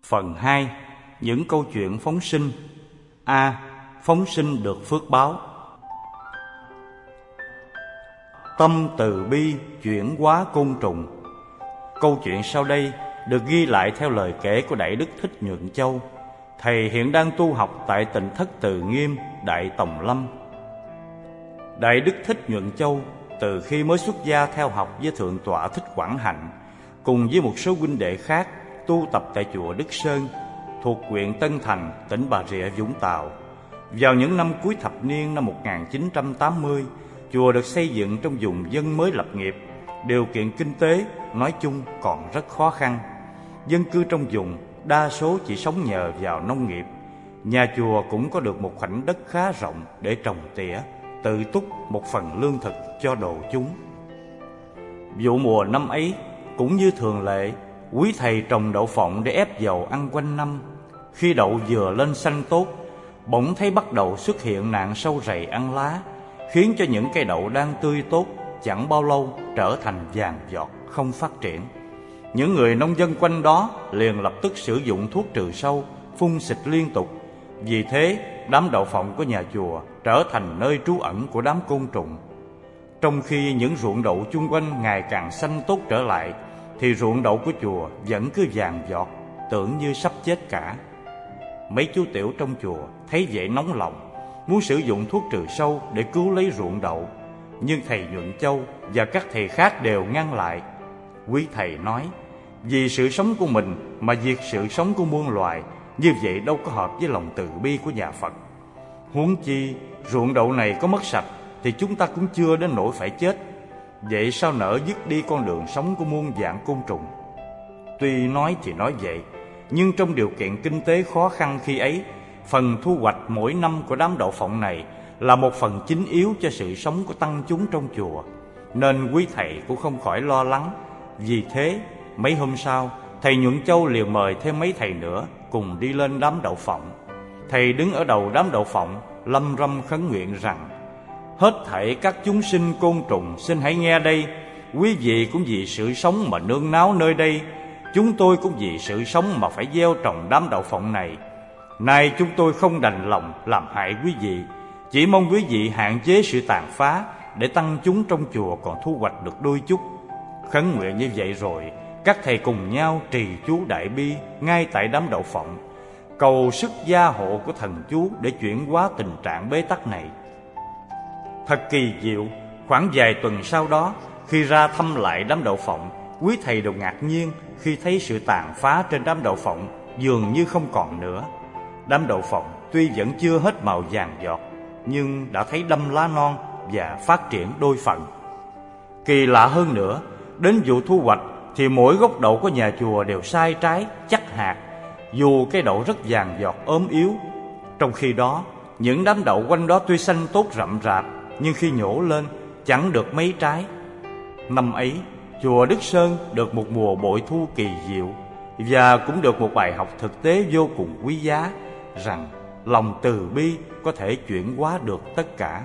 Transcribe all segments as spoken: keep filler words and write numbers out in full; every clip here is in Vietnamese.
Phần hai. Những câu chuyện phóng sinh. A. Phóng sinh được phước báo. Tâm từ bi chuyển hóa côn trùng. Câu chuyện sau đây được ghi lại theo lời kể của Đại Đức Thích Nhuận Châu. Thầy hiện đang tu học tại Tịnh Thất Từ Nghiêm, Đại Tòng Lâm. Đại Đức Thích Nhuận Châu từ khi mới xuất gia theo học với Thượng tọa Thích Quảng Hạnh, cùng với một số huynh đệ khác tu tập tại chùa Đức Sơn thuộc huyện Tân Thành, tỉnh Bà Rịa Vũng Tàu. Vào những năm cuối thập niên năm một nghìn chín trăm tám mươi, chùa được xây dựng trong vùng dân mới lập nghiệp. Điều kiện kinh tế nói chung còn rất khó khăn. Dân cư trong vùng đa số chỉ sống nhờ vào nông nghiệp. Nhà chùa cũng có được một khoảnh đất khá rộng để trồng tỉa, tự túc một phần lương thực cho đồ chúng. Vụ mùa năm ấy cũng như thường lệ, quý thầy trồng đậu phộng để ép dầu ăn quanh năm. Khi đậu vừa lên xanh tốt, bỗng thấy bắt đầu xuất hiện nạn sâu rầy ăn lá, khiến cho những cây đậu đang tươi tốt chẳng bao lâu trở thành vàng giọt, không phát triển. Những người nông dân quanh đó liền lập tức sử dụng thuốc trừ sâu, phun xịt liên tục. Vì thế, đám đậu phộng của nhà chùa trở thành nơi trú ẩn của đám côn trùng. Trong khi những ruộng đậu chung quanh ngày càng xanh tốt trở lại, thì ruộng đậu của chùa vẫn cứ vàng giọt, tưởng như sắp chết cả. Mấy chú tiểu trong chùa thấy vậy nóng lòng, muốn sử dụng thuốc trừ sâu để cứu lấy ruộng đậu. Nhưng thầy Nhuận Châu và các thầy khác đều ngăn lại. Quý thầy nói, vì sự sống của mình mà diệt sự sống của muôn loài, như vậy đâu có hợp với lòng từ bi của nhà Phật. Huống chi ruộng đậu này có mất sạch thì chúng ta cũng chưa đến nỗi phải chết. Vậy sao nỡ dứt đi con đường sống của muôn vạn côn trùng? Tuy nói thì nói vậy, nhưng trong điều kiện kinh tế khó khăn khi ấy, phần thu hoạch mỗi năm của đám đậu phộng này là một phần chính yếu cho sự sống của tăng chúng trong chùa, nên quý thầy cũng không khỏi lo lắng. Vì thế, mấy hôm sau, thầy Nhuận Châu liền mời thêm mấy thầy nữa cùng đi lên đám đậu phộng. Thầy đứng ở đầu đám đậu phộng, lâm râm khấn nguyện rằng: hết thảy các chúng sinh côn trùng xin hãy nghe đây, quý vị cũng vì sự sống mà nương náu nơi đây, chúng tôi cũng vì sự sống mà phải gieo trồng đám đậu phộng này. Nay chúng tôi không đành lòng làm hại quý vị, chỉ mong quý vị hạn chế sự tàn phá để tăng chúng trong chùa còn thu hoạch được đôi chút. Khấn nguyện như vậy rồi, các thầy cùng nhau trì chú đại bi ngay tại đám đậu phộng, cầu sức gia hộ của thần chú để chuyển hóa tình trạng bế tắc này. Thật kỳ diệu, khoảng vài tuần sau đó, khi ra thăm lại đám đậu phộng, quý thầy đều ngạc nhiên khi thấy sự tàn phá trên đám đậu phộng dường như không còn nữa. Đám đậu phộng tuy vẫn chưa hết màu vàng giọt, nhưng đã thấy đâm lá non và phát triển đôi phần. Kỳ lạ hơn nữa, đến vụ thu hoạch thì mỗi gốc đậu của nhà chùa đều sai trái, chắc hạt, dù cây đậu rất vàng giọt ốm yếu. Trong khi đó, những đám đậu quanh đó tuy xanh tốt rậm rạp, nhưng khi nhổ lên chẳng được mấy trái. Năm ấy, chùa Đức Sơn được một mùa bội thu kỳ diệu, và cũng được một bài học thực tế vô cùng quý giá, rằng lòng từ bi có thể chuyển hóa được tất cả.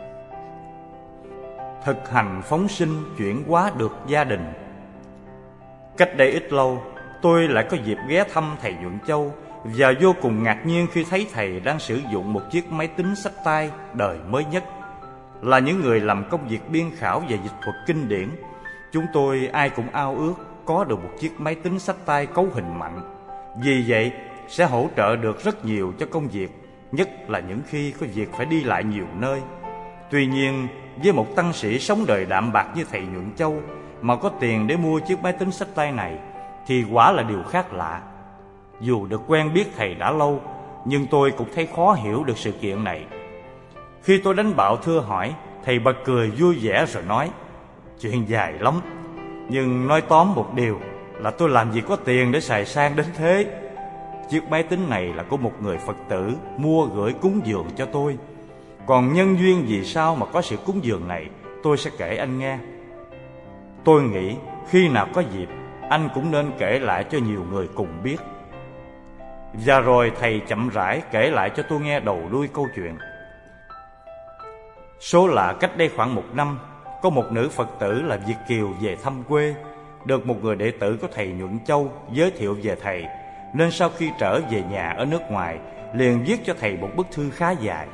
Thực hành phóng sinh chuyển hóa được gia đình. Cách đây ít lâu, tôi lại có dịp ghé thăm thầy Nhuận Châu, và vô cùng ngạc nhiên khi thấy thầy đang sử dụng một chiếc máy tính xách tay đời mới nhất. Là những người làm công việc biên khảo và dịch thuật kinh điển, chúng tôi ai cũng ao ước có được một chiếc máy tính xách tay cấu hình mạnh. Vì vậy sẽ hỗ trợ được rất nhiều cho công việc, nhất là những khi có việc phải đi lại nhiều nơi. Tuy nhiên, với một tăng sĩ sống đời đạm bạc như thầy Nhuận Châu mà có tiền để mua chiếc máy tính xách tay này thì quả là điều khác lạ. Dù được quen biết thầy đã lâu, nhưng tôi cũng thấy khó hiểu được sự kiện này. Khi tôi đánh bạo thưa hỏi, thầy bật cười vui vẻ rồi nói: chuyện dài lắm, nhưng nói tóm một điều là tôi làm gì có tiền để xài sang đến thế. Chiếc máy tính này là của một người Phật tử mua gửi cúng dường cho tôi. Còn nhân duyên vì sao mà có sự cúng dường này, tôi sẽ kể anh nghe. Tôi nghĩ khi nào có dịp, anh cũng nên kể lại cho nhiều người cùng biết. Và rồi thầy chậm rãi kể lại cho tôi nghe đầu đuôi câu chuyện. Số lạ cách đây khoảng một năm, có một nữ Phật tử là Việt kiều về thăm quê, được một người đệ tử của thầy Nhuận Châu giới thiệu về thầy, nên sau khi trở về nhà ở nước ngoài, liền viết cho thầy một bức thư khá dài.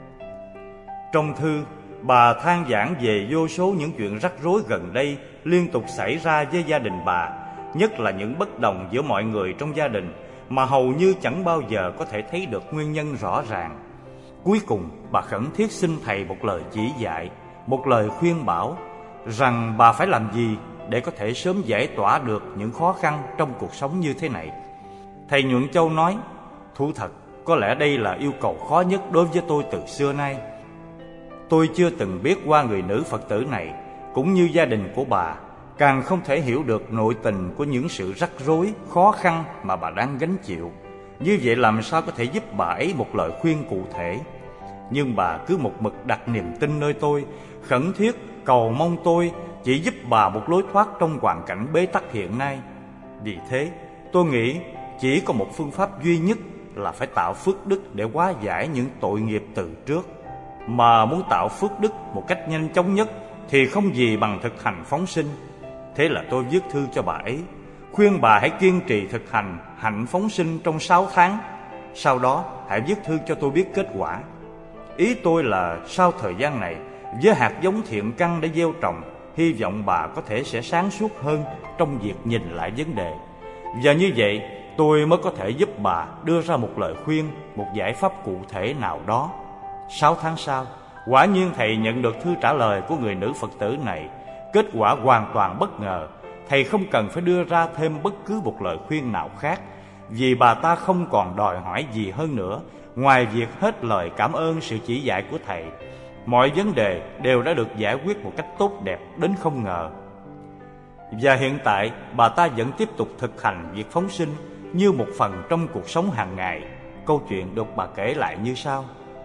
Trong thư, bà than vãn về vô số những chuyện rắc rối gần đây liên tục xảy ra với gia đình bà, nhất là những bất đồng giữa mọi người trong gia đình mà hầu như chẳng bao giờ có thể thấy được nguyên nhân rõ ràng. Cuối cùng, bà khẩn thiết xin thầy một lời chỉ dạy, một lời khuyên bảo rằng bà phải làm gì để có thể sớm giải tỏa được những khó khăn trong cuộc sống như thế này. Thầy Nhuận Châu nói: thú thật, có lẽ đây là yêu cầu khó nhất đối với tôi từ xưa nay. Tôi chưa từng biết qua người nữ Phật tử này, cũng như gia đình của bà, càng không thể hiểu được nội tình của những sự rắc rối, khó khăn mà bà đang gánh chịu. Như vậy làm sao có thể giúp bà ấy một lời khuyên cụ thể? Nhưng bà cứ một mực đặt niềm tin nơi tôi, khẩn thiết cầu mong tôi chỉ giúp bà một lối thoát trong hoàn cảnh bế tắc hiện nay. Vì thế, tôi nghĩ chỉ có một phương pháp duy nhất là phải tạo phước đức để hóa giải những tội nghiệp từ trước. Mà muốn tạo phước đức một cách nhanh chóng nhất thì không gì bằng thực hành phóng sinh. Thế là tôi viết thư cho bà ấy, khuyên bà hãy kiên trì thực hành hạnh phóng sinh trong sáu tháng. Sau đó hãy viết thư cho tôi biết kết quả. Ý tôi là sau thời gian này, với hạt giống thiện căn để gieo trồng, hy vọng bà có thể sẽ sáng suốt hơn trong việc nhìn lại vấn đề. Và như vậy tôi mới có thể giúp bà đưa ra một lời khuyên, một giải pháp cụ thể nào đó. Sáu tháng sau, quả nhiên thầy nhận được thư trả lời của người nữ Phật tử này. Kết quả hoàn toàn bất ngờ. Thầy không cần phải đưa ra thêm bất cứ một lời khuyên nào khác, vì bà ta không còn đòi hỏi gì hơn nữa ngoài việc hết lời cảm ơn sự chỉ dạy của thầy. Mọi vấn đề đều đã được giải quyết một cách tốt đẹp đến không ngờ. Và hiện tại bà ta vẫn tiếp tục thực hành việc phóng sinh như một phần trong cuộc sống hàng ngày. Câu chuyện được bà kể lại như sau.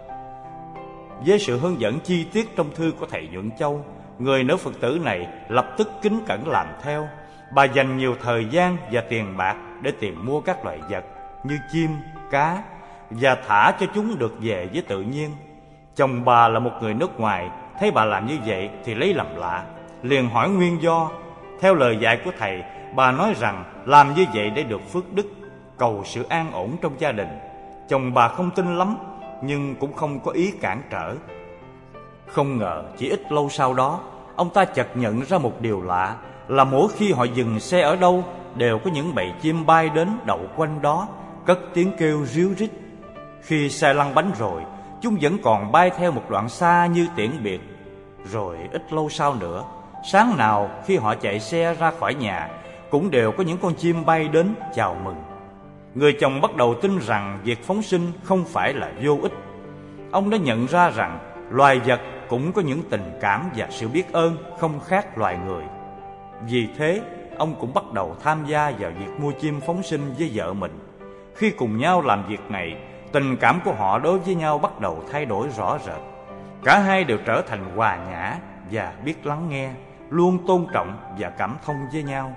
Với sự hướng dẫn chi tiết trong thư của thầy Nhuận Châu, người nữ Phật tử này lập tức kính cẩn làm theo. Bà dành nhiều thời gian và tiền bạc để tìm mua các loài vật như chim, cá và thả cho chúng được về với tự nhiên. Chồng bà là một người nước ngoài, thấy bà làm như vậy thì lấy làm lạ, liền hỏi nguyên do. Theo lời dạy của thầy, bà nói rằng làm như vậy để được phước đức, cầu sự an ổn trong gia đình. Chồng bà không tin lắm, nhưng cũng không có ý cản trở. Không ngờ chỉ ít lâu sau đó, ông ta chợt nhận ra một điều lạ, là mỗi khi họ dừng xe ở đâu, đều có những bầy chim bay đến đậu quanh đó, cất tiếng kêu ríu rít. Khi xe lăn bánh rồi, chúng vẫn còn bay theo một đoạn xa như tiễn biệt. Rồi ít lâu sau nữa, sáng nào khi họ chạy xe ra khỏi nhà, cũng đều có những con chim bay đến chào mừng. Người chồng bắt đầu tin rằng việc phóng sinh không phải là vô ích. Ông đã nhận ra rằng loài vật cũng có những tình cảm và sự biết ơn không khác loài người. Vì thế, ông cũng bắt đầu tham gia vào việc mua chim phóng sinh với vợ mình. Khi cùng nhau làm việc này, tình cảm của họ đối với nhau bắt đầu thay đổi rõ rệt. Cả hai đều trở thành hòa nhã và biết lắng nghe, luôn tôn trọng và cảm thông với nhau.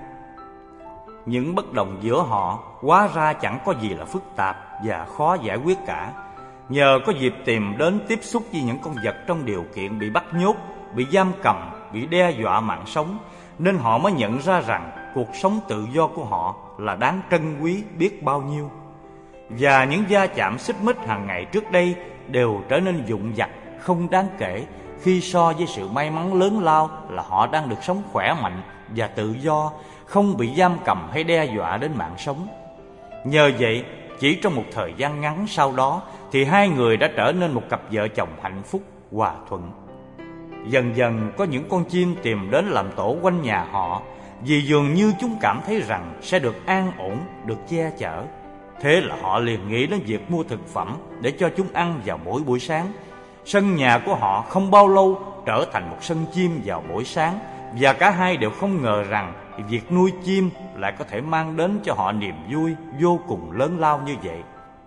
Những bất đồng giữa họ hóa ra chẳng có gì là phức tạp và khó giải quyết cả. Nhờ có dịp tìm đến tiếp xúc với những con vật trong điều kiện bị bắt nhốt, bị giam cầm, bị đe dọa mạng sống, nên họ mới nhận ra rằng cuộc sống tự do của họ là đáng trân quý biết bao nhiêu. Và những va chạm xích mích hàng ngày trước đây đều trở nên vụn vặt, không đáng kể khi so với sự may mắn lớn lao là họ đang được sống khỏe mạnh và tự do, không bị giam cầm hay đe dọa đến mạng sống. Nhờ vậy, chỉ trong một thời gian ngắn sau đó thì hai người đã trở nên một cặp vợ chồng hạnh phúc, hòa thuận. Dần dần có những con chim tìm đến làm tổ quanh nhà họ, vì dường như chúng cảm thấy rằng sẽ được an ổn, được che chở. Thế là họ liền nghĩ đến việc mua thực phẩm để cho chúng ăn vào mỗi buổi sáng. Sân nhà của họ không bao lâu trở thành một sân chim vào buổi sáng, và cả hai đều không ngờ rằng việc nuôi chim lại có thể mang đến cho họ niềm vui vô cùng lớn lao như vậy.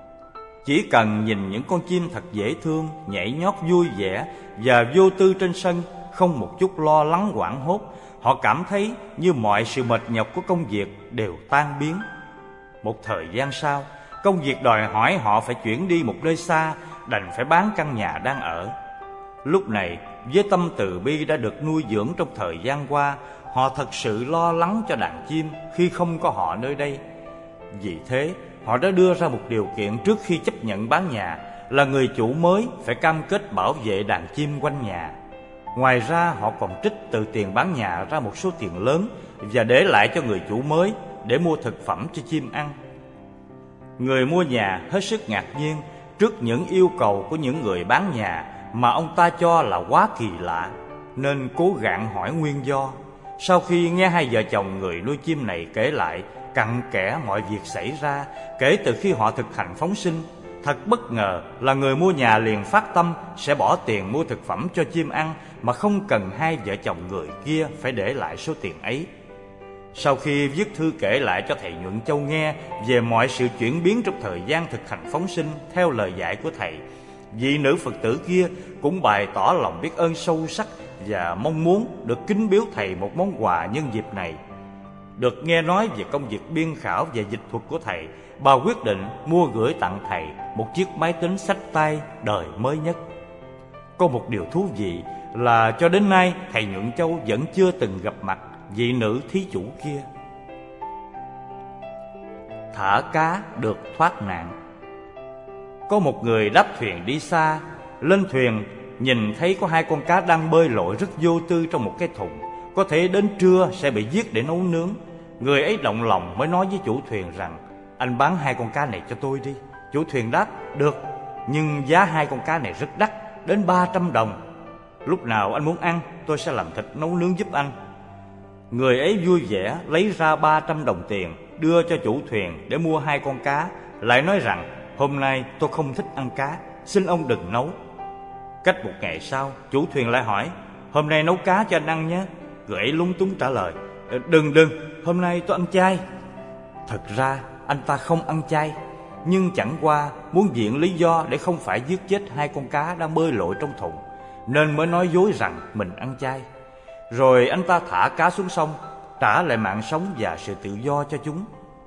Chỉ cần nhìn những con chim thật dễ thương, nhảy nhót vui vẻ và vô tư trên sân, không một chút lo lắng hoảng hốt, họ cảm thấy như mọi sự mệt nhọc của công việc đều tan biến. Một thời gian sau, công việc đòi hỏi họ phải chuyển đi một nơi xa, đành phải bán căn nhà đang ở. Lúc này, với tâm từ bi đã được nuôi dưỡng trong thời gian qua, họ thật sự lo lắng cho đàn chim khi không có họ nơi đây. Vì thế, họ đã đưa ra một điều kiện trước khi chấp nhận bán nhà, là người chủ mới phải cam kết bảo vệ đàn chim quanh nhà. Ngoài ra họ còn trích từ tiền bán nhà ra một số tiền lớn và để lại cho người chủ mới để mua thực phẩm cho chim ăn. Người mua nhà hết sức ngạc nhiên trước những yêu cầu của những người bán nhà mà ông ta cho là quá kỳ lạ, nên cố gắng hỏi nguyên do. Sau khi nghe hai vợ chồng người nuôi chim này kể lại cặn kẽ mọi việc xảy ra kể từ khi họ thực hành phóng sinh, thật bất ngờ là người mua nhà liền phát tâm sẽ bỏ tiền mua thực phẩm cho chim ăn mà không cần hai vợ chồng người kia phải để lại số tiền ấy. Sau khi viết thư kể lại cho thầy Nhuận Châu nghe về mọi sự chuyển biến trong thời gian thực hành phóng sinh theo lời dạy của thầy, vị nữ Phật tử kia cũng bày tỏ lòng biết ơn sâu sắc và mong muốn được kính biếu thầy một món quà nhân dịp này. Được nghe nói về công việc biên khảo và dịch thuật của thầy, bà quyết định mua gửi tặng thầy một chiếc máy tính xách tay đời mới nhất. Có một điều thú vị là cho đến nay thầy Nhuận Châu vẫn chưa từng gặp mặt vị nữ thí chủ kia. Thả cá được thoát nạn. Có một người đáp thuyền đi xa, lên thuyền nhìn thấy có hai con cá đang bơi lội rất vô tư trong một cái thùng, có thể đến trưa sẽ bị giết để nấu nướng. Người ấy động lòng mới nói với chủ thuyền rằng: "Anh bán hai con cá này cho tôi đi." Chủ thuyền đáp: "Được, nhưng giá hai con cá này rất đắt, đến ba trăm đồng. Lúc nào anh muốn ăn, tôi sẽ làm thịt nấu nướng giúp anh." Người ấy vui vẻ lấy ra ba trăm đồng tiền đưa cho chủ thuyền để mua hai con cá, lại nói rằng: "Hôm nay tôi không thích ăn cá, xin ông đừng nấu." Cách một ngày sau, chủ thuyền lại hỏi: "Hôm nay nấu cá cho anh ăn nhé." Người ấy lúng túng trả lời: Đừng đừng, hôm nay tôi ăn chay." Thật ra anh ta không ăn chay, nhưng chẳng qua muốn viện lý do để không phải giết chết hai con cá đang bơi lội trong thùng, nên mới nói dối rằng mình ăn chay. Rồi anh ta thả cá xuống sông, trả lại mạng sống và sự tự do cho chúng.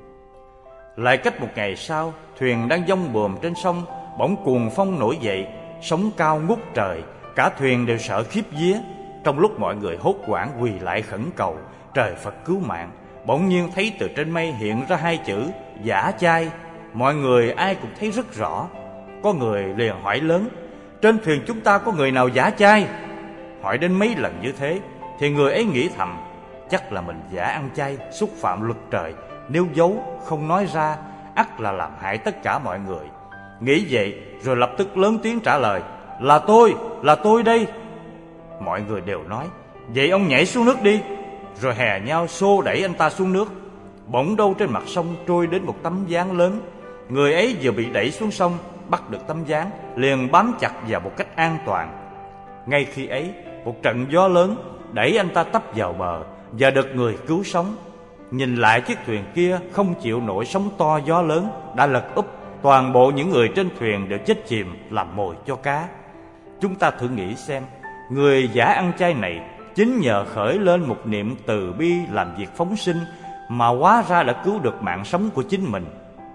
Lại cách một ngày sau, thuyền đang dông buồm trên sông, bỗng cuồng phong nổi dậy, sóng cao ngút trời, cả thuyền đều sợ khiếp vía. Trong lúc mọi người hốt hoảng quỳ lại khẩn cầu trời Phật cứu mạng, bỗng nhiên thấy từ trên mây hiện ra hai chữ giả chay. Mọi người ai cũng thấy rất rõ. Có người liền hỏi lớn: "Trên thuyền chúng ta có người nào giả chay?" Hỏi đến mấy lần như thế thì người ấy nghĩ thầm: chắc là mình giả ăn chay, xúc phạm luật trời, nếu giấu không nói ra ắt là làm hại tất cả mọi người. Nghĩ vậy rồi lập tức lớn tiếng trả lời: "Là tôi, là tôi đây." Mọi người đều nói: "Vậy ông nhảy xuống nước đi." Rồi hè nhau xô đẩy anh ta xuống nước. Bỗng đâu trên mặt sông trôi đến một tấm ván lớn. Người ấy vừa bị đẩy xuống sông, bắt được tấm ván, liền bám chặt vào một cách an toàn. Ngay khi ấy, một trận gió lớn đẩy anh ta tấp vào bờ và được người cứu sống. Nhìn lại chiếc thuyền kia không chịu nổi sóng to gió lớn, đã lật úp. Toàn bộ những người trên thuyền đều chết chìm làm mồi cho cá. Chúng ta thử nghĩ xem, người giả ăn chay này chính nhờ khởi lên một niệm từ bi làm việc phóng sinh mà hóa ra đã cứu được mạng sống của chính mình.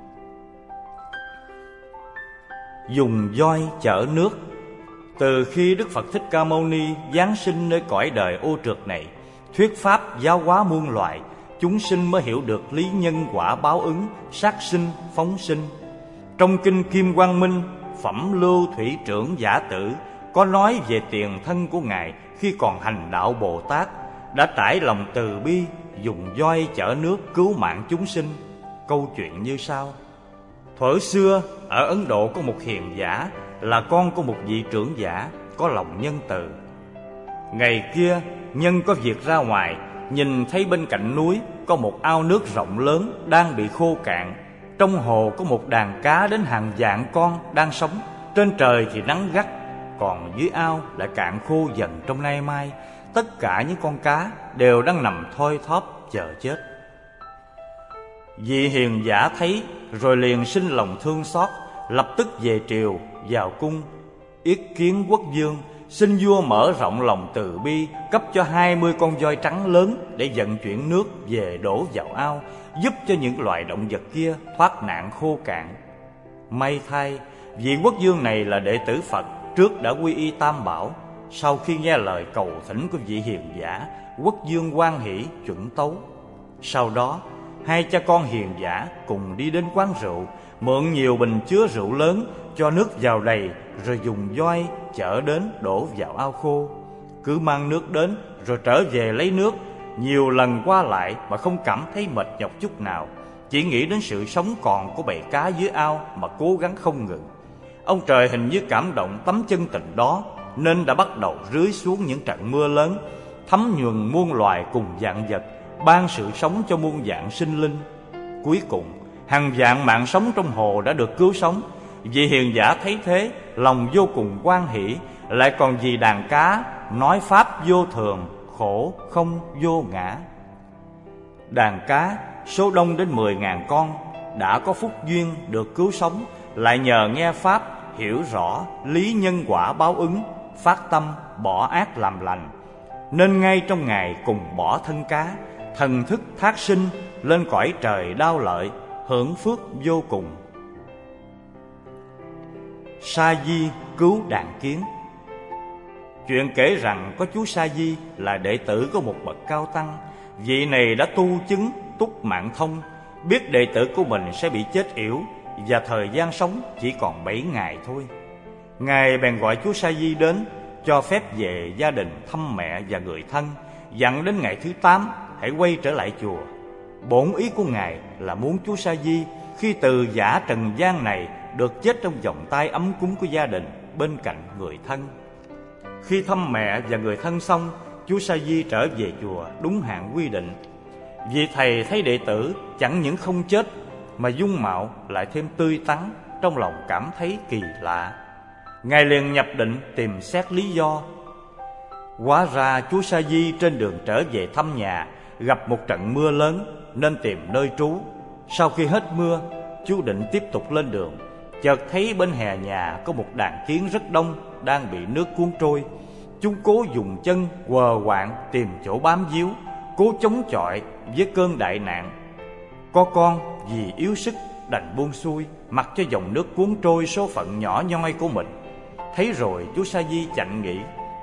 Dùng voi chở nước. Từ khi Đức Phật Thích Ca Mâu Ni giáng sinh nơi cõi đời ô trượt này, thuyết pháp giáo hóa muôn loài, chúng sinh mới hiểu được lý nhân quả báo ứng, sát sinh, phóng sinh. Trong kinh Kim Quang Minh, Phẩm Lưu Thủy Trưởng Giả Tử có nói về tiền thân của Ngài khi còn hành đạo Bồ Tát, đã trải lòng từ bi, dùng voi chở nước cứu mạng chúng sinh. Câu chuyện như sau: thuở xưa ở Ấn Độ có một hiền giả là con của một vị trưởng giả có lòng nhân từ. Ngày kia nhân có việc ra ngoài, nhìn thấy bên cạnh núi có một ao nước rộng lớn đang bị khô cạn. Trong hồ có một đàn cá đến hàng vạn con đang sống. Trên trời thì nắng gắt, còn dưới ao lại cạn khô dần trong nay mai. Tất cả những con cá đều đang nằm thoi thóp chờ chết. Vị hiền giả thấy rồi liền sinh lòng thương xót, lập tức về triều vào cung yết kiến quốc vương, xin vua mở rộng lòng từ bi, cấp cho hai mươi con voi trắng lớn để vận chuyển nước về đổ vào ao, giúp cho những loài động vật kia thoát nạn khô cạn. May thay, vị quốc vương này là đệ tử Phật, trước đã quy y Tam Bảo. Sau khi nghe lời cầu thỉnh của vị hiền giả, quốc vương hoan hỷ chuẩn tấu. Sau đó hai cha con hiền giả cùng đi đến quán rượu, mượn nhiều bình chứa rượu lớn, cho nước vào đầy, rồi dùng voi chở đến đổ vào ao khô. Cứ mang nước đến rồi trở về lấy nước, nhiều lần qua lại mà không cảm thấy mệt nhọc chút nào, chỉ nghĩ đến sự sống còn của bầy cá dưới ao mà cố gắng không ngừng. Ông trời hình như cảm động tấm chân tình đó, nên đã bắt đầu rưới xuống những trận mưa lớn, thấm nhuần muôn loài cùng vạn vật, ban sự sống cho muôn vạn sinh linh. Cuối cùng, hàng vạn mạng sống trong hồ đã được cứu sống. Vị hiền giả thấy thế, lòng vô cùng hoan hỷ, lại còn vì đàn cá nói pháp vô thường, khổ không vô ngã. Đàn cá số đông đến mười ngàn con đã có phúc duyên được cứu sống, lại nhờ nghe pháp hiểu rõ lý nhân quả báo ứng, phát tâm bỏ ác làm lành, nên ngay trong ngày cùng bỏ thân cá, thần thức thác sinh lên cõi trời đao lợi, hưởng phước vô cùng. Sa Di cứu đàn kiến. Chuyện kể rằng có chú Sa Di là đệ tử của một bậc cao tăng. Vị này đã tu chứng túc mạng thông, biết đệ tử của mình sẽ bị chết yểu và thời gian sống chỉ còn bảy ngày thôi. Ngài bèn gọi chú Sa Di đến, cho phép về gia đình thăm mẹ và người thân, dặn đến ngày thứ tám hãy quay trở lại chùa. Bổn ý của Ngài là muốn chú Sa Di khi từ giả trần gian này được chết trong vòng tay ấm cúng của gia đình bên cạnh người thân. Khi thăm mẹ và người thân xong, chú Sa Di trở về chùa đúng hạn quy định. Vì thầy thấy đệ tử chẳng những không chết mà dung mạo lại thêm tươi tắn, trong lòng cảm thấy kỳ lạ. Ngài liền nhập định tìm xét lý do. Hóa ra chú Sa Di trên đường trở về thăm nhà gặp một trận mưa lớn nên tìm nơi trú. Sau khi hết mưa, chú định tiếp tục lên đường, chợt thấy bên hè nhà có một đàn kiến rất đông đang bị nước cuốn trôi. Chúng cố dùng chân quờ quạng tìm chỗ bám víu, cố chống chọi với cơn đại nạn. Có con vì yếu sức đành buông xuôi, mặc cho dòng nước cuốn trôi số phận nhỏ nhoi của mình. Thấy rồi chú Sa Di chạnh nghĩ,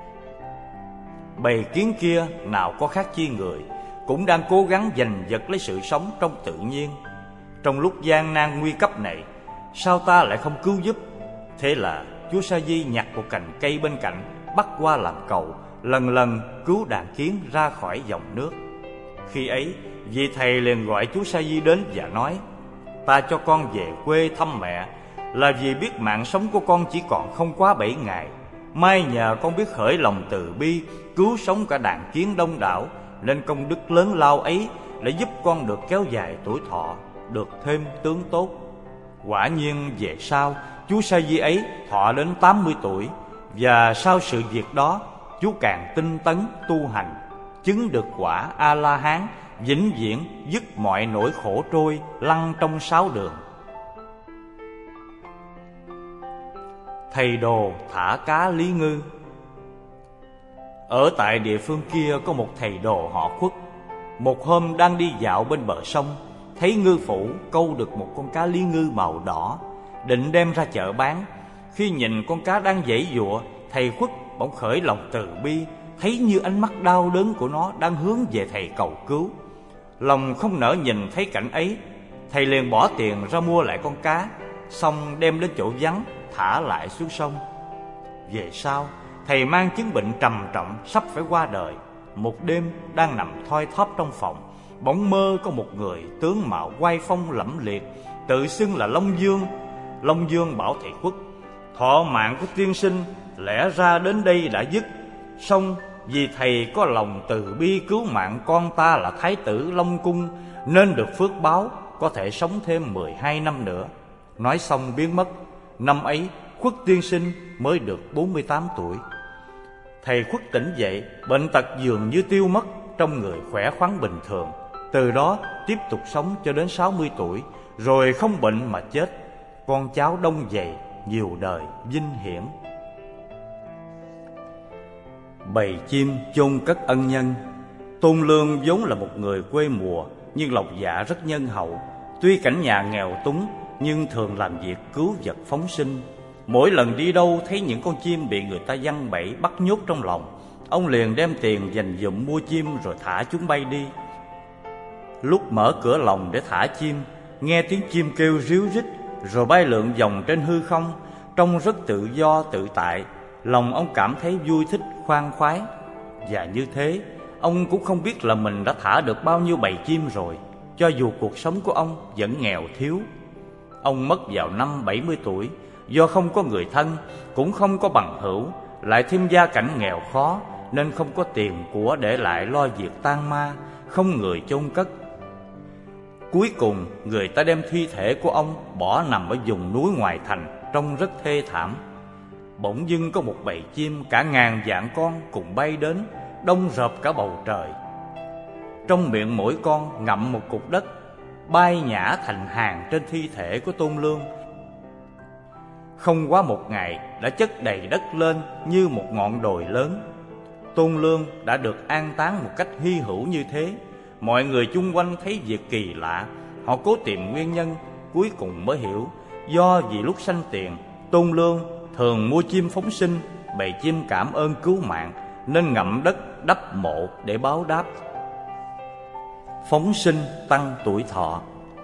bầy kiến kia nào có khác chi người, cũng đang cố gắng giành giật lấy sự sống trong tự nhiên. Trong lúc gian nan nguy cấp này, sao ta lại không cứu giúp? Thế là chú Sa Di nhặt một cành cây bên cạnh, bắt qua làm cầu, lần lần cứu đàn kiến ra khỏi dòng nước. Khi ấy, vị thầy liền gọi chú Sa Di đến và nói, ta cho con về quê thăm mẹ là vì biết mạng sống của con chỉ còn không quá bảy ngày. May nhờ con biết khởi lòng từ bi, cứu sống cả đàn kiến đông đảo, nên công đức lớn lao ấy đã giúp con được kéo dài tuổi thọ, được thêm tướng tốt. Quả nhiên về sau, chú Sa Di ấy thọ đến tám mươi tuổi, và sau sự việc đó, chú càng tinh tấn tu hành, chứng được quả A-la-hán, vĩnh viễn dứt mọi nỗi khổ trôi lăn trong sáu đường. Thầy đồ thả cá Lý Ngư. Ở tại địa phương kia có một thầy đồ họ Khuất. Một hôm đang đi dạo bên bờ sông, thấy ngư phủ câu được một con cá Lý Ngư màu đỏ, định đem ra chợ bán. Khi nhìn con cá đang giãy giụa, thầy Khuất bỗng khởi lòng từ bi, thấy như ánh mắt đau đớn của nó đang hướng về thầy cầu cứu. Lòng không nỡ nhìn thấy cảnh ấy, thầy liền bỏ tiền ra mua lại con cá, xong đem đến chỗ vắng thả lại xuống sông. Về sau, thầy mang chứng bệnh trầm trọng sắp phải qua đời. Một đêm đang nằm thoi thóp trong phòng, bỗng mơ có một người tướng mạo oai phong lẫm liệt, tự xưng là Long Dương. Long Dương bảo thầy Khuất, thọ mạng của tiên sinh lẽ ra đến đây đã dứt, song vì thầy có lòng từ bi cứu mạng con ta là Thái tử Long Cung, nên được phước báo có thể sống thêm mười hai năm nữa. Nói xong biến mất. Năm ấy Khuất tiên sinh mới được bốn mươi tám tuổi. Thầy Khuất tỉnh dậy, bệnh tật dường như tiêu mất, trong người khỏe khoắn bình thường. Từ đó tiếp tục sống cho đến sáu mươi tuổi, rồi không bệnh mà chết. Con cháu đông dày, nhiều đời vinh hiển. Bầy chim chôn cất ân nhân. Tôn Lương vốn là một người quê mùa, nhưng lòng dạ rất nhân hậu. Tuy cảnh nhà nghèo túng, nhưng thường làm việc cứu vật phóng sinh. Mỗi lần đi đâu thấy những con chim bị người ta giăng bẫy bắt nhốt trong lòng, ông liền đem tiền dành dụm mua chim rồi thả chúng bay đi. Lúc mở cửa lồng để thả chim, nghe tiếng chim kêu ríu rít rồi bay lượn vòng trên hư không, trông rất tự do tự tại. Lòng ông cảm thấy vui thích khoan khoái. Và như thế, ông cũng không biết là mình đã thả được bao nhiêu bầy chim rồi, cho dù cuộc sống của ông vẫn nghèo thiếu. Ông mất vào năm bảy mươi tuổi, do không có người thân, cũng không có bằng hữu, lại thêm gia cảnh nghèo khó, nên không có tiền của để lại lo việc tang ma, không người chôn cất. Cuối cùng, người ta đem thi thể của ông bỏ nằm ở vùng núi ngoài thành, trông rất thê thảm. Bỗng dưng có một bầy chim cả ngàn vạn con cùng bay đến, đông rợp cả bầu trời. Trong miệng mỗi con ngậm một cục đất, bay nhả thành hàng trên thi thể của Tôn Lương. Không quá một ngày đã chất đầy đất lên như một ngọn đồi lớn. Tôn Lương đã được an táng một cách hy hữu như thế. Mọi người chung quanh thấy việc kỳ lạ, họ cố tìm nguyên nhân, cuối cùng mới hiểu. Do vì lúc sanh tiền, Tôn Lương thường mua chim phóng sinh, bầy chim cảm ơn cứu mạng, nên ngậm đất đắp mộ để báo đáp. Phóng sinh tăng tuổi thọ.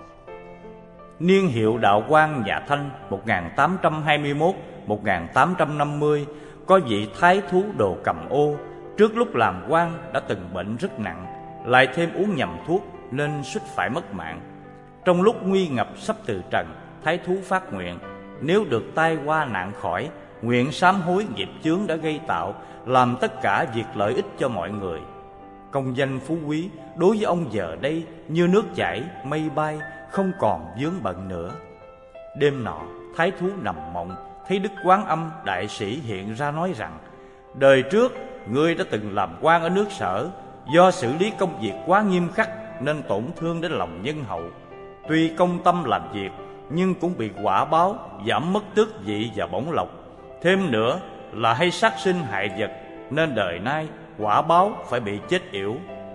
Niên hiệu đạo Quang nhà Thanh một nghìn tám trăm hai mươi mốt đến một nghìn tám trăm năm mươi, có vị thái thú Đồ Cầm Ô, trước lúc làm quan đã từng bệnh rất nặng, lại thêm uống nhầm thuốc nên suýt phải mất mạng. Trong lúc nguy ngập sắp từ trần, thái thú phát nguyện nếu được tai qua nạn khỏi, nguyện sám hối nghiệp chướng đã gây tạo, làm tất cả việc lợi ích cho mọi người. Công danh phú quý đối với ông giờ đây như nước chảy mây bay, không còn vướng bận nữa. Đêm nọ, thái thú nằm mộng, thấy Đức Quán Âm đại sĩ hiện ra nói rằng: đời trước ngươi đã từng làm quan ở nước Sở, do xử lý công việc quá nghiêm khắc nên tổn thương đến lòng nhân hậu. Tuy công tâm làm việc nhưng cũng bị quả báo giảm mất tước vị và bổng lộc. Thêm nữa là hay sát sinh hại vật, nên đời nay quả báo phải bị chết yểu.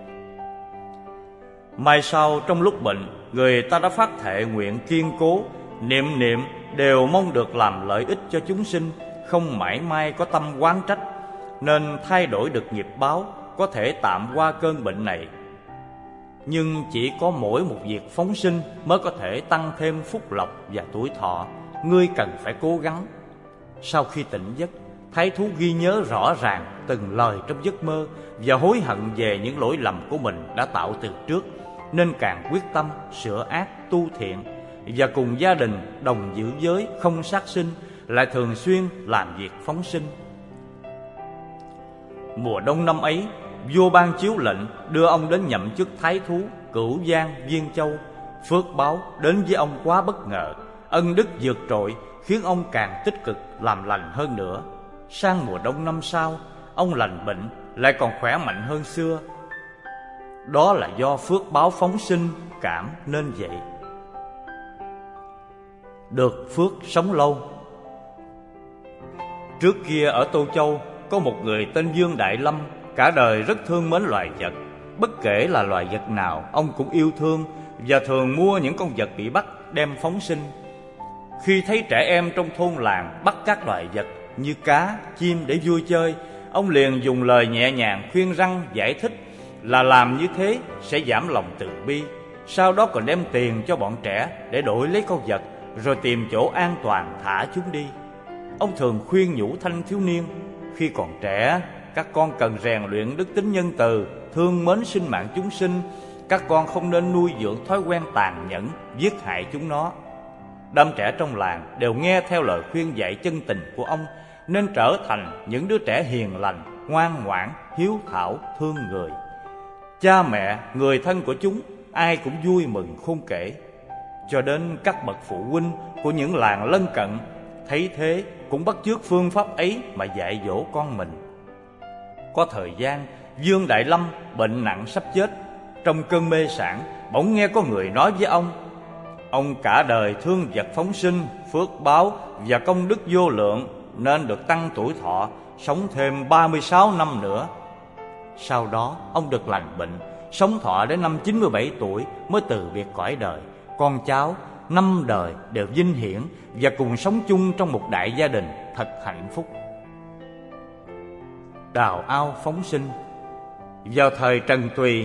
Mai sau trong lúc bệnh, người ta đã phát thệ nguyện kiên cố, niệm niệm đều mong được làm lợi ích cho chúng sinh, không mãi mai có tâm oán trách, nên thay đổi được nghiệp báo, có thể tạm qua cơn bệnh này. Nhưng chỉ có mỗi một việc phóng sinh mới có thể tăng thêm phúc lộc và tuổi thọ, ngươi cần phải cố gắng. Sau khi tỉnh giấc, thái thú ghi nhớ rõ ràng từng lời trong giấc mơ và hối hận về những lỗi lầm của mình đã tạo từ trước, nên càng quyết tâm sửa ác tu thiện, và cùng gia đình đồng giữ giới không sát sinh, lại thường xuyên làm việc phóng sinh. Mùa đông năm ấy, vua ban chiếu lệnh đưa ông đến nhậm chức thái thú Cửu Giang Viên Châu. Phước báo đến với ông quá bất ngờ, ân đức vượt trội, khiến ông càng tích cực làm lành hơn nữa. Sang mùa đông năm sau, ông lành bệnh lại còn khỏe mạnh hơn xưa. Đó là do phước báo phóng sinh cảm nên vậy. Được phước sống lâu. Trước kia ở Tô Châu có một người tên Dương Đại Lâm, cả đời rất thương mến loài vật. Bất kể là loài vật nào, ông cũng yêu thương và thường mua những con vật bị bắt đem phóng sinh. Khi thấy trẻ em trong thôn làng bắt các loài vật như cá, chim để vui chơi, ông liền dùng lời nhẹ nhàng khuyên răn giải thích là làm như thế sẽ giảm lòng từ bi. Sau đó còn đem tiền cho bọn trẻ để đổi lấy con vật, rồi tìm chỗ an toàn thả chúng đi. Ông thường khuyên nhủ thanh thiếu niên: khi còn trẻ, các con cần rèn luyện đức tính nhân từ, thương mến sinh mạng chúng sinh. Các con không nên nuôi dưỡng thói quen tàn nhẫn, giết hại chúng nó. Đám trẻ trong làng đều nghe theo lời khuyên dạy chân tình của ông, nên trở thành những đứa trẻ hiền lành, ngoan ngoãn, hiếu thảo, thương người. Cha mẹ, người thân của chúng ai cũng vui mừng khôn kể. Cho đến các bậc phụ huynh của những làng lân cận thấy thế cũng bắt chước phương pháp ấy mà dạy dỗ con mình. Có thời gian, Dương Đại Lâm bệnh nặng sắp chết. Trong cơn mê sản, bỗng nghe có người nói với ông: ông cả đời thương vật phóng sinh, phước báo và công đức vô lượng, nên được tăng tuổi thọ, sống thêm ba mươi sáu năm nữa. Sau đó ông được lành bệnh, sống thọ đến năm chín mươi bảy tuổi mới từ biệt cõi đời. Con cháu năm đời đều vinh hiển và cùng sống chung trong một đại gia đình thật hạnh phúc. Đào ao phóng sinh. Vào thời Trần Tùy,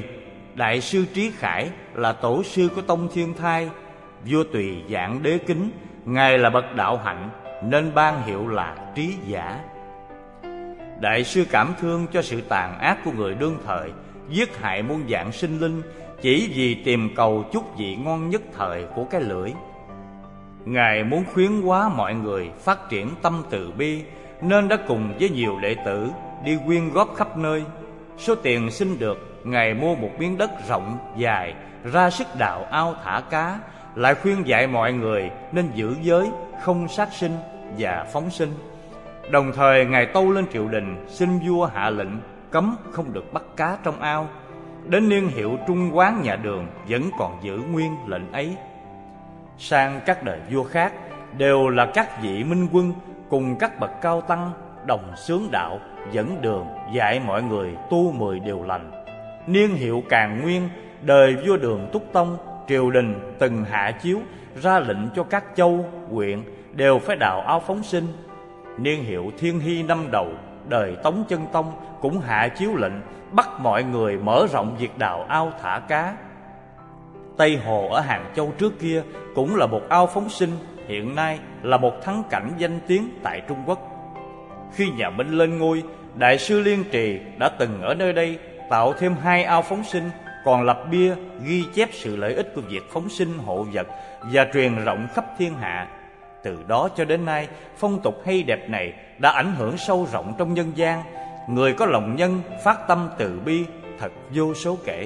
Đại sư Trí Khải là tổ sư của Tông Thiên Thai. Vua Tùy Dạng Đế kính, ngài là bậc đạo hạnh nên ban hiệu là Trí Giả. Đại sư cảm thương cho sự tàn ác của người đương thời, giết hại muôn dạng sinh linh chỉ vì tìm cầu chút vị ngon nhất thời của cái lưỡi. Ngài muốn khuyến hóa mọi người phát triển tâm từ bi, nên đã cùng với nhiều đệ tử đi quyên góp khắp nơi. Số tiền xin được, Ngài mua một miếng đất rộng dài, ra sức đào ao thả cá, lại khuyên dạy mọi người nên giữ giới, không sát sinh và phóng sinh. Đồng thời Ngài tâu lên triều đình xin vua hạ lệnh cấm không được bắt cá trong ao. Đến niên hiệu Trung Quán nhà Đường vẫn còn giữ nguyên lệnh ấy. Sang các đời vua khác đều là các vị minh quân cùng các bậc cao tăng đồng xướng đạo, dẫn đường dạy mọi người tu mười điều lành. Niên hiệu Càn Nguyên, đời vua Đường Túc Tông, triều đình từng hạ chiếu ra lệnh cho các châu, huyện đều phải đào ao phóng sinh. Niên hiệu Thiên Hy năm đầu, đời Tống Chân Tông cũng hạ chiếu lệnh bắt mọi người mở rộng việc đào ao thả cá. Tây Hồ ở Hàng Châu trước kia cũng là một ao phóng sinh, hiện nay là một thắng cảnh danh tiếng tại Trung Quốc. Khi nhà Minh lên ngôi, Đại sư Liên Trì đã từng ở nơi đây tạo thêm hai ao phóng sinh, còn lập bia ghi chép sự lợi ích của việc phóng sinh hộ vật và truyền rộng khắp thiên hạ. Từ đó cho đến nay, phong tục hay đẹp này đã ảnh hưởng sâu rộng trong nhân gian. Người có lòng nhân, phát tâm từ bi thật vô số kể.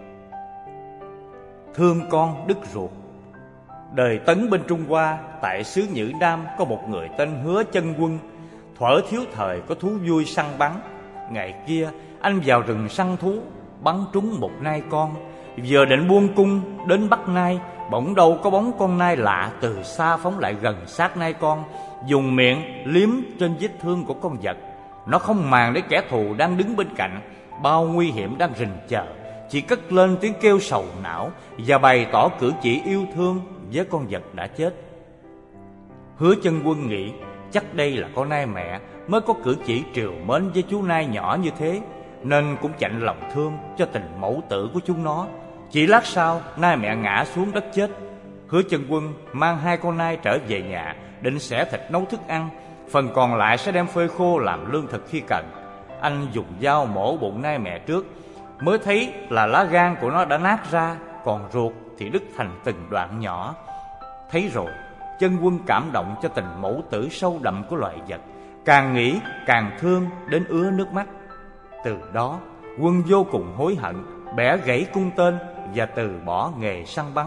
Thương con đứt ruột. Đời Tấn bên Trung Hoa, tại xứ Nhữ Nam có một người tên Hứa Chân Quân. Thuở thiếu thời có thú vui săn bắn. Ngày kia anh vào rừng săn thú, bắn trúng một nai con. Vừa định buông cung đến bắt nai, bỗng đâu có bóng con nai lạ từ xa phóng lại gần sát nai con, dùng miệng liếm trên vết thương của con vật. Nó không màng đến kẻ thù đang đứng bên cạnh, bao nguy hiểm đang rình chờ, chỉ cất lên tiếng kêu sầu não và bày tỏ cử chỉ yêu thương với con vật đã chết. Hứa Chân Quân nghĩ chắc đây là con nai mẹ mới có cử chỉ trìu mến với chú nai nhỏ như thế, nên cũng chạnh lòng thương cho tình mẫu tử của chúng nó. Chỉ lát sau, nai mẹ ngã xuống đất chết. Hứa Chân Quân mang hai con nai trở về nhà, định xẻ thịt nấu thức ăn, phần còn lại sẽ đem phơi khô làm lương thực khi cần. Anh dùng dao mổ bụng nai mẹ trước, mới thấy là lá gan của nó đã nát ra, còn ruột thì đứt thành từng đoạn nhỏ. Thấy rồi, Chân Quân cảm động cho tình mẫu tử sâu đậm của loài vật, càng nghĩ càng thương đến ứa nước mắt. Từ đó, Quân vô cùng hối hận, bẻ gãy cung tên và từ bỏ nghề săn bắn.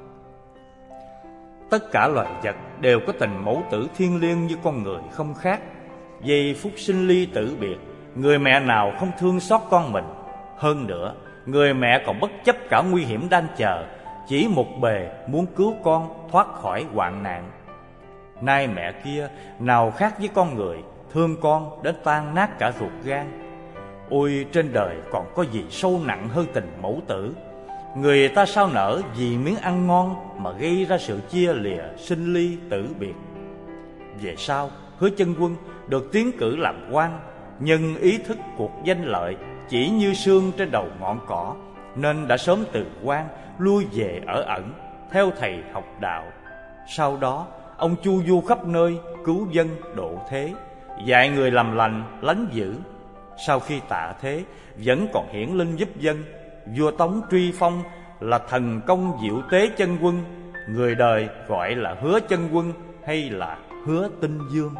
Tất cả loài vật đều có tình mẫu tử thiêng liêng như con người không khác. Giây phút sinh ly tử biệt, người mẹ nào không thương xót con mình. Hơn nữa, người mẹ còn bất chấp cả nguy hiểm đang chờ, chỉ một bề muốn cứu con thoát khỏi hoạn nạn. Nay mẹ kia nào khác với con người, thương con đến tan nát cả ruột gan. Ôi, trên đời còn có gì sâu nặng hơn tình mẫu tử. Người ta sao nỡ vì miếng ăn ngon mà gây ra sự chia lìa, sinh ly tử biệt. Về sau, Hứa Chân Quân được tiến cử làm quan, nhưng ý thức cuộc danh lợi chỉ như sương trên đầu ngọn cỏ, nên đã sớm từ quan lui về ở ẩn, theo thầy học đạo. Sau đó, ông chu du khắp nơi, cứu dân độ thế, dạy người làm lành, lánh dữ. Sau khi tạ thế, vẫn còn hiển linh giúp dân. Vua Tống truy phong là thần công Diệu Tế Chân Quân, người đời gọi là Hứa Chân Quân hay là Hứa Tinh Dương.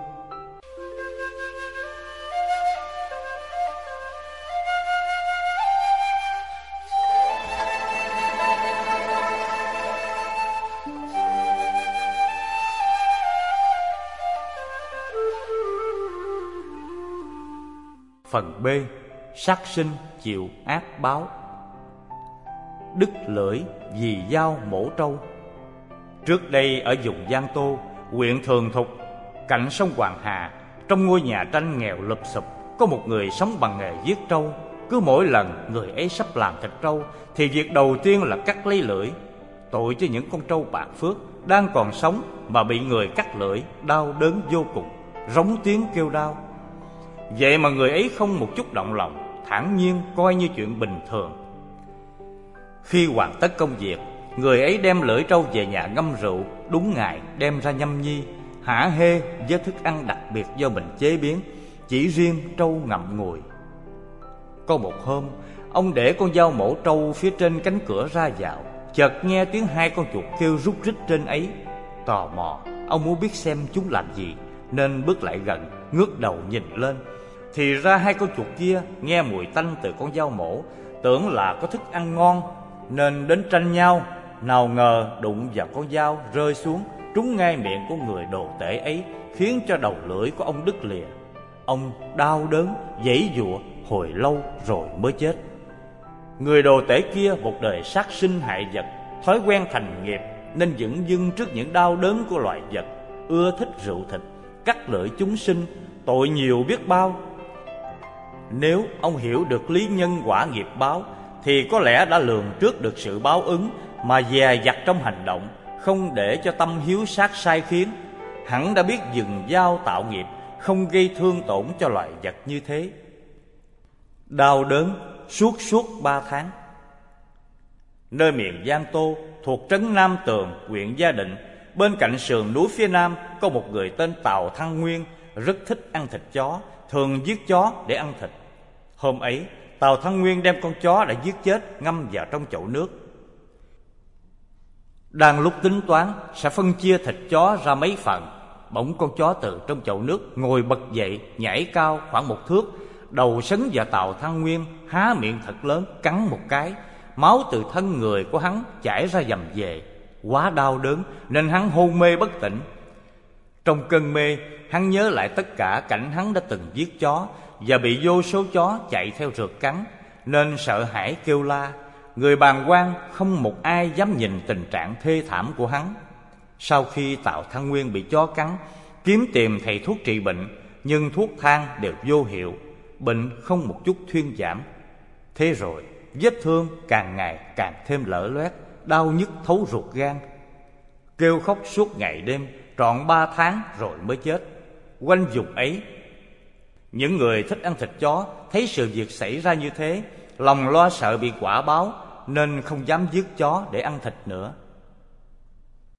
Phần B. Sát sinh chịu ác báo. Đứt lưỡi vì dao mổ trâu. Trước đây ở vùng Giang Tô, huyện Thường Thục, cạnh sông Hoàng Hà, trong ngôi nhà tranh nghèo lụp xụp, có một người sống bằng nghề giết trâu. Cứ mỗi lần người ấy sắp làm thịt trâu thì việc đầu tiên là cắt lấy lưỡi. Tội cho những con trâu bạc phước đang còn sống mà bị người cắt lưỡi, đau đớn vô cùng, rống tiếng kêu đau. Vậy mà người ấy không một chút động lòng, thản nhiên coi như chuyện bình thường. Khi hoàn tất công việc, người ấy đem lưỡi trâu về nhà ngâm rượu, đúng ngày đem ra nhâm nhi, hả hê với thức ăn đặc biệt do mình chế biến, chỉ riêng trâu ngậm ngùi. Có một hôm, ông để con dao mổ trâu phía trên cánh cửa ra vào, chợt nghe tiếng hai con chuột kêu rúc rích trên ấy. Tò mò, ông muốn biết xem chúng làm gì, nên bước lại gần, ngước đầu nhìn lên. Thì ra hai con chuột kia nghe mùi tanh từ con dao mổ, tưởng là có thức ăn ngon, nên đến tranh nhau. Nào ngờ đụng vào con dao rơi xuống, trúng ngay miệng của người đồ tể ấy, khiến cho đầu lưỡi của ông đứt lìa. Ông đau đớn, giãy giụa hồi lâu rồi mới chết. Người đồ tể kia một đời sát sinh hại vật, thói quen thành nghiệp, nên dửng dưng trước những đau đớn của loài vật, ưa thích rượu thịt, cắt lưỡi chúng sinh, tội nhiều biết bao. Nếu ông hiểu được lý nhân quả nghiệp báo, thì có lẽ đã lường trước được sự báo ứng, mà dè dặt trong hành động, không để cho tâm hiếu sát sai khiến. Hẳn đã biết dừng dao tạo nghiệp, không gây thương tổn cho loài vật như thế. Đau đớn suốt suốt ba tháng. Nơi miền Giang Tô thuộc trấn Nam Tường, huyện Gia Định, bên cạnh sườn núi phía nam, có một người tên Tào Thăng Nguyên, rất thích ăn thịt chó, thường giết chó để ăn thịt. Hôm ấy, Tào Thăng Nguyên đem con chó đã giết chết ngâm vào trong chậu nước. Đang lúc tính toán sẽ phân chia thịt chó ra mấy phần, bỗng con chó từ trong chậu nước ngồi bật dậy, nhảy cao khoảng một thước, đầu sấn vào Tào Thăng Nguyên, há miệng thật lớn cắn một cái. Máu từ thân người của hắn chảy ra dầm về. Quá đau đớn nên hắn hôn mê bất tỉnh. Trong cơn mê, hắn nhớ lại tất cả cảnh hắn đã từng giết chó và bị vô số chó chạy theo rượt cắn, nên sợ hãi kêu la. Người bàng quan không một ai dám nhìn tình trạng thê thảm của hắn. Sau khi Tào Thăng Nguyên bị chó cắn, kiếm tìm thầy thuốc trị bệnh, nhưng thuốc thang đều vô hiệu, bệnh không một chút thuyên giảm. Thế rồi vết thương càng ngày càng thêm lở loét, đau nhức thấu ruột gan. Kêu khóc suốt ngày đêm, trọn ba tháng rồi mới chết. Quanh vùng ấy, những người thích ăn thịt chó thấy sự việc xảy ra như thế, lòng lo sợ bị quả báo, nên không dám giết chó để ăn thịt nữa.